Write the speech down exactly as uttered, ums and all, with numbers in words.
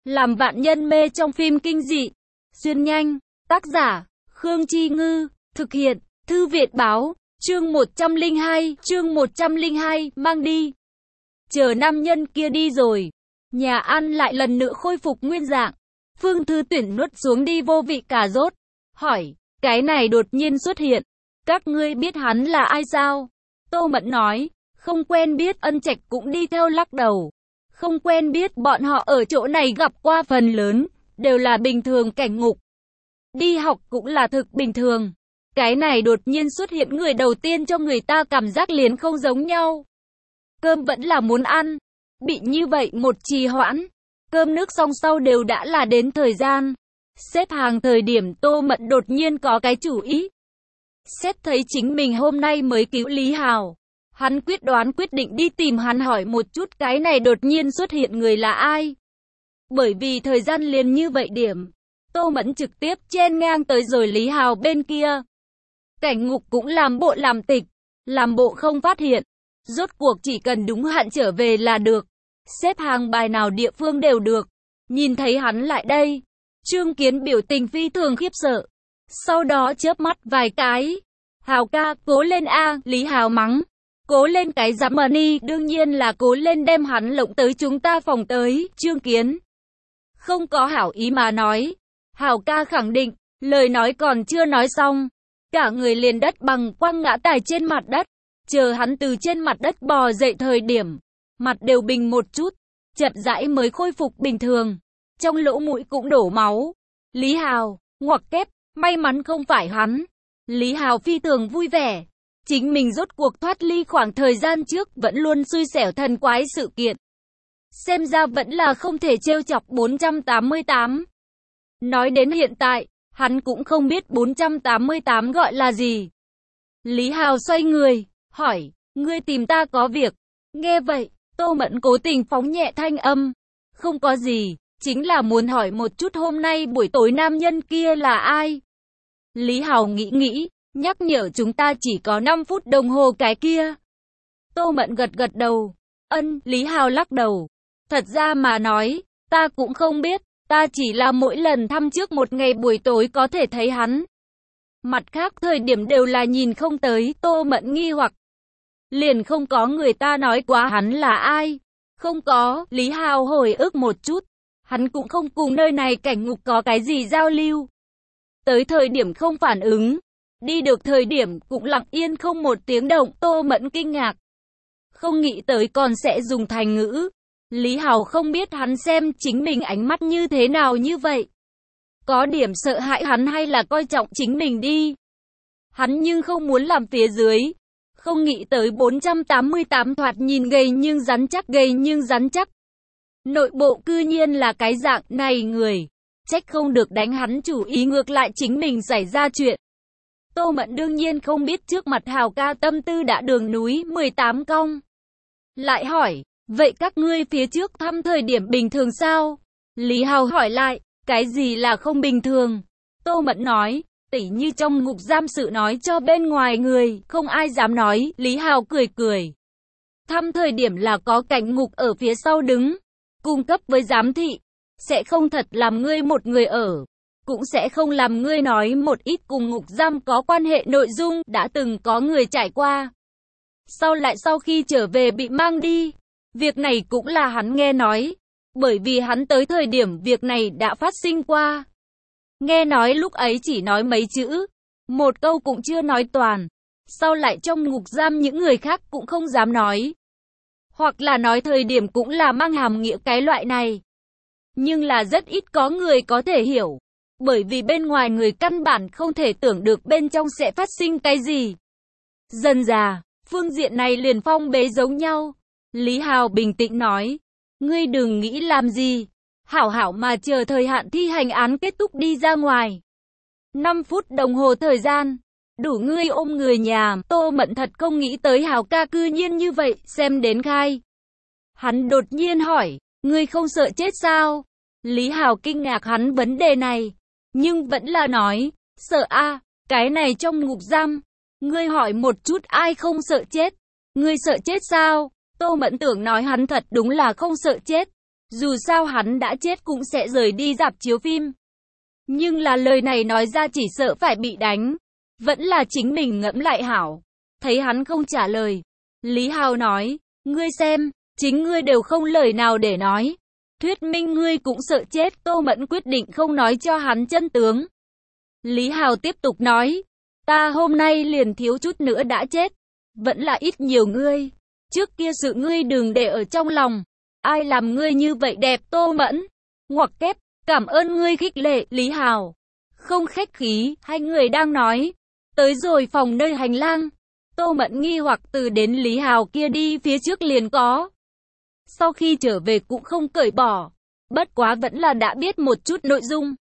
Làm vạn nhân mê trong phim kinh dị. Xuyên nhanh. Tác giả, Khương Chi Ngư. Thực hiện, Thư Viện Báo. Chương một trăm lẻ hai, chương một trăm lẻ hai, mang đi. Chờ nam nhân kia đi rồi. Nhà ăn lại lần nữa khôi phục nguyên dạng. Phương Thư Tuyển nuốt xuống đi vô vị cà rốt. Hỏi, cái này đột nhiên xuất hiện. Các ngươi biết hắn là ai sao? Tô Mẫn nói, không quen biết. Ân Trạch cũng đi theo lắc đầu. Không quen biết, bọn họ ở chỗ này gặp qua phần lớn, đều là bình thường cảnh ngục. Đi học cũng là thực bình thường. Cái này đột nhiên xuất hiện người đầu tiên cho người ta cảm giác liền không giống nhau. Cơm vẫn là muốn ăn. Bị như vậy một trì hoãn. Cơm nước xong sau đều đã là đến thời gian. Xếp hàng thời điểm Tô Mẫn đột nhiên có cái chủ ý. Xét thấy chính mình hôm nay mới cứu Lý Hào. Hắn quyết đoán quyết định đi tìm hắn hỏi một chút cái này đột nhiên xuất hiện người là ai. Bởi vì thời gian liền như vậy điểm. Tô Mẫn trực tiếp chen ngang tới rồi Lý Hào bên kia. Cảnh ngục cũng làm bộ làm tịch. Làm bộ không phát hiện. Rốt cuộc chỉ cần đúng hạn trở về là được. Xếp hàng bài nào địa phương đều được. Nhìn thấy hắn lại đây. Trương Kiến biểu tình phi thường khiếp sợ. Sau đó chớp mắt vài cái. Hào ca, cố lên a, Lý Hào mắng. Cố lên cái giám mờ ni, đương nhiên là cố lên đem hắn lộng tới chúng ta phòng tới. Trương Kiến không có hảo ý mà nói. Hào ca khẳng định, lời nói còn chưa nói xong. Cả người liền đất bằng quăng ngã tài trên mặt đất. Chờ hắn từ trên mặt đất bò dậy thời điểm. Mặt đều bình một chút. Chậm rãi mới khôi phục bình thường. Trong lỗ mũi cũng đổ máu. Lý Hào, ngoặc kép, may mắn không phải hắn. Lý Hào phi thường vui vẻ. Chính mình rốt cuộc thoát ly khoảng thời gian trước vẫn luôn xui xẻo thần quái sự kiện. Xem ra vẫn là không thể trêu chọc bốn trăm tám mươi tám. Nói đến hiện tại, hắn cũng không biết bốn trăm tám mươi tám gọi là gì. Lý Hào xoay người, hỏi, ngươi tìm ta có việc. Nghe vậy, Tô Mẫn cố tình phóng nhẹ thanh âm. Không có gì, chính là muốn hỏi một chút hôm nay buổi tối nam nhân kia là ai. Lý Hào nghĩ nghĩ, nhắc nhở chúng ta chỉ có năm phút đồng hồ cái kia. Tô Mẫn gật gật đầu. Ân, Lý Hào lắc đầu. Thật ra mà nói, ta cũng không biết, ta chỉ là mỗi lần thăm trước một ngày buổi tối có thể thấy hắn. Mặt khác thời điểm đều là nhìn không tới. Tô Mẫn nghi hoặc. Liền không có người ta nói quá hắn là ai. Không có, Lý Hào hồi ức một chút. Hắn cũng không cùng nơi này cảnh ngục có cái gì giao lưu. Tới thời điểm không phản ứng. Đi được thời điểm cũng lặng yên không một tiếng động. Tô Mẫn kinh ngạc. Không nghĩ tới còn sẽ dùng thành ngữ. Lý Hào không biết hắn xem chính mình ánh mắt như thế nào như vậy. Có điểm sợ hãi hắn hay là coi trọng chính mình đi. Hắn nhưng không muốn làm phía dưới. Không nghĩ tới bốn trăm tám mươi tám thoạt nhìn gầy nhưng rắn chắc, gầy nhưng rắn chắc. Nội bộ cư nhiên là cái dạng này người. Trách không được đánh hắn chủ ý, ngược lại chính mình xảy ra chuyện. Tô Mẫn đương nhiên không biết trước mặt Hào ca tâm tư đã đường núi mười tám cong. Lại hỏi, vậy các ngươi phía trước thăm thời điểm bình thường sao? Lý Hào hỏi lại, cái gì là không bình thường? Tô Mẫn nói, tỉ như trong ngục giam sự nói cho bên ngoài người, không ai dám nói. Lý Hào cười cười. Thăm thời điểm là có cảnh ngục ở phía sau đứng, cung cấp với giám thị. Sẽ không thật làm ngươi một người ở. Cũng sẽ không làm ngươi nói một ít cùng ngục giam có quan hệ nội dung đã từng có người trải qua. Sau lại sau khi trở về bị mang đi. Việc này cũng là hắn nghe nói. Bởi vì hắn tới thời điểm việc này đã phát sinh qua. Nghe nói lúc ấy chỉ nói mấy chữ. Một câu cũng chưa nói toàn. Sau lại trong ngục giam những người khác cũng không dám nói. Hoặc là nói thời điểm cũng là mang hàm nghĩa cái loại này. Nhưng là rất ít có người có thể hiểu. Bởi vì bên ngoài người căn bản không thể tưởng được bên trong sẽ phát sinh cái gì. Dần dà, phương diện này liền phong bế giống nhau. Lý Hào bình tĩnh nói. Ngươi đừng nghĩ làm gì. Hảo hảo mà chờ thời hạn thi hành án kết thúc đi ra ngoài. năm phút đồng hồ thời gian. Đủ ngươi ôm người nhà. Tô Mẫn thật không nghĩ tới Hào ca cư nhiên như vậy, xem đến khai. Hắn đột nhiên hỏi, ngươi không sợ chết sao? Lý Hào kinh ngạc hắn vấn đề này. Nhưng vẫn là nói, sợ a, cái này trong ngục giam. Ngươi hỏi một chút ai không sợ chết? Ngươi sợ chết sao? Tô Mẫn tưởng nói hắn thật đúng là không sợ chết. Dù sao hắn đã chết cũng sẽ rời đi rạp chiếu phim. Nhưng là lời này nói ra chỉ sợ phải bị đánh. Vẫn là chính mình ngẫm lại hảo. Thấy hắn không trả lời. Lý Hào nói, ngươi xem, chính ngươi đều không lời nào để nói. Thuyết minh ngươi cũng sợ chết. Tô Mẫn quyết định không nói cho hắn chân tướng. Lý Hào tiếp tục nói, ta hôm nay liền thiếu chút nữa đã chết. Vẫn là ít nhiều ngươi. Trước kia sự ngươi đừng để ở trong lòng. Ai làm ngươi như vậy đẹp Tô Mẫn? Ngoặc kép, cảm ơn ngươi khích lệ, Lý Hào. Không khách khí, hai người đang nói. Tới rồi phòng nơi hành lang. Tô Mẫn nghi hoặc từ đến Lý Hào kia đi phía trước liền có. Sau khi trở về cũng không cởi bỏ. Bất quá vẫn là đã biết một chút nội dung.